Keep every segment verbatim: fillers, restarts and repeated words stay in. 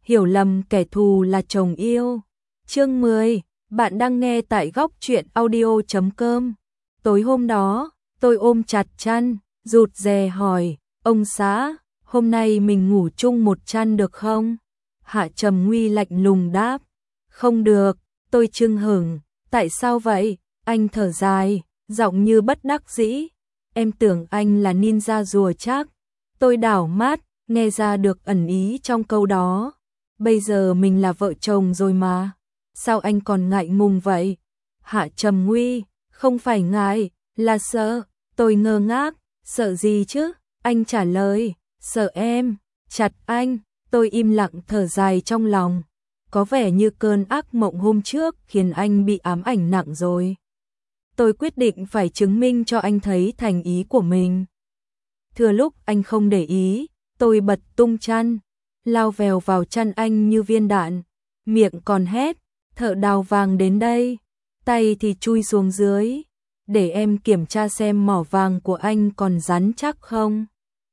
hiểu lầm kẻ thù là chồng yêu. Chương mười, bạn đang nghe tại góc truyện audio chấm com. Tối hôm đó, tôi ôm chặt chăn, rụt rè hỏi, ông xã, hôm nay mình ngủ chung một chăn được không? Hạ Trầm Nguy lạnh lùng đáp, không được. Tôi chưng hửng, tại sao vậy? Anh thở dài, giọng như bất đắc dĩ. Em tưởng anh là ninja rùa chắc. Tôi đảo mắt, nghe ra được ẩn ý trong câu đó. Bây giờ mình là vợ chồng rồi mà. Sao anh còn ngại ngùng vậy? Hạ Trầm Nguy, không phải ngại, là sợ. Tôi ngơ ngác, sợ gì chứ? Anh trả lời, sợ em, chặt anh. Tôi im lặng thở dài trong lòng. Có vẻ như cơn ác mộng hôm trước khiến anh bị ám ảnh nặng rồi. Tôi quyết định phải chứng minh cho anh thấy thành ý của mình. Thừa lúc anh không để ý, tôi bật tung chăn, lao vèo vào chăn anh như viên đạn, miệng còn hét, thợ đào vàng đến đây, tay thì chui xuống dưới, để em kiểm tra xem mỏ vàng của anh còn rắn chắc không.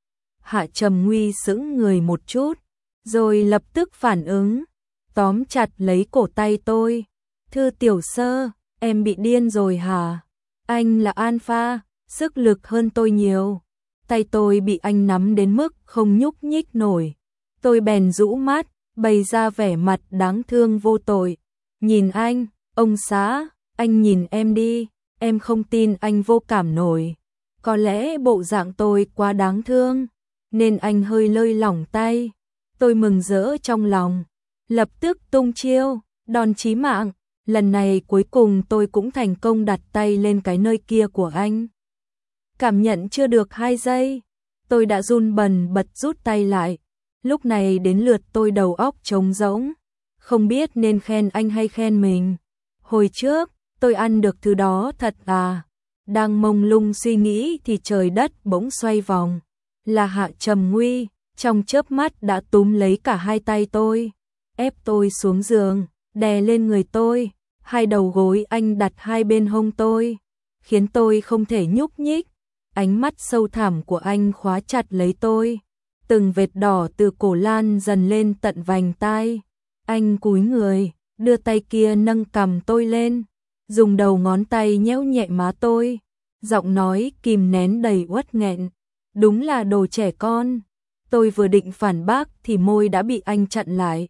Hạ Trầm Nguy sững người một chút, rồi lập tức phản ứng, tóm chặt lấy cổ tay tôi. Thư tiểu sơ, em bị điên rồi hả? Anh là alpha, sức lực hơn tôi nhiều. Tay tôi bị anh nắm đến mức không nhúc nhích nổi. Tôi bèn rũ mắt, bày ra vẻ mặt đáng thương vô tội. Nhìn anh, ông xã, anh nhìn em đi, em không tin anh vô cảm nổi. Có lẽ bộ dạng tôi quá đáng thương, nên anh hơi lơi lỏng tay. Tôi mừng rỡ trong lòng, lập tức tung chiêu, đòn chí mạng. Lần này cuối cùng tôi cũng thành công đặt tay lên cái nơi kia của anh. Cảm nhận chưa được hai giây, tôi đã run bần bật rút tay lại. Lúc này đến lượt tôi đầu óc trống rỗng, không biết nên khen anh hay khen mình. Hồi trước, tôi ăn được thứ đó thật à? Đang mông lung suy nghĩ thì trời đất bỗng xoay vòng. Là Hạ Trầm Nguy, trong chớp mắt đã túm lấy cả hai tay tôi, ép tôi xuống giường, đè lên người tôi. Hai đầu gối anh đặt hai bên hông tôi, khiến tôi không thể nhúc nhích. Ánh mắt sâu thẳm của anh khóa chặt lấy tôi. Từng vệt đỏ từ cổ lan dần lên tận vành tai. Anh cúi người, đưa tay kia nâng cằm tôi lên, dùng đầu ngón tay nhéo nhẹ má tôi. Giọng nói kìm nén đầy uất nghẹn. Đúng là đồ trẻ con. Tôi vừa định phản bác thì môi đã bị anh chặn lại.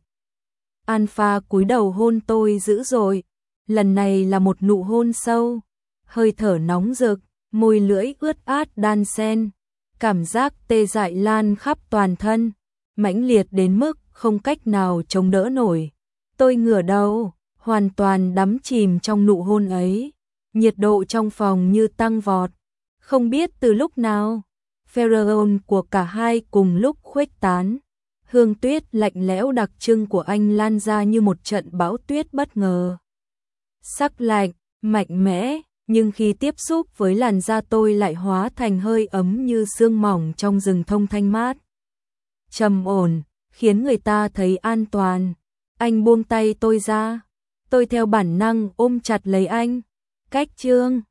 Alpha cúi đầu hôn tôi dữ dội. Lần này là một nụ hôn sâu, hơi thở nóng rực, môi lưỡi ướt át đan xen, cảm giác tê dại lan khắp toàn thân, mãnh liệt đến mức không cách nào chống đỡ nổi. Tôi ngửa đầu, hoàn toàn đắm chìm trong nụ hôn ấy, nhiệt độ trong phòng như tăng vọt. Không biết từ lúc nào, pheromone của cả hai cùng lúc khuếch tán. Hương tuyết lạnh lẽo đặc trưng của anh lan ra như một trận bão tuyết bất ngờ. Sắc lạnh, mạnh mẽ, nhưng khi tiếp xúc với làn da tôi lại hóa thành hơi ấm như sương mỏng trong rừng thông thanh mát. Trầm ổn, khiến người ta thấy an toàn. Anh buông tay tôi ra, tôi theo bản năng ôm chặt lấy anh. Cách chương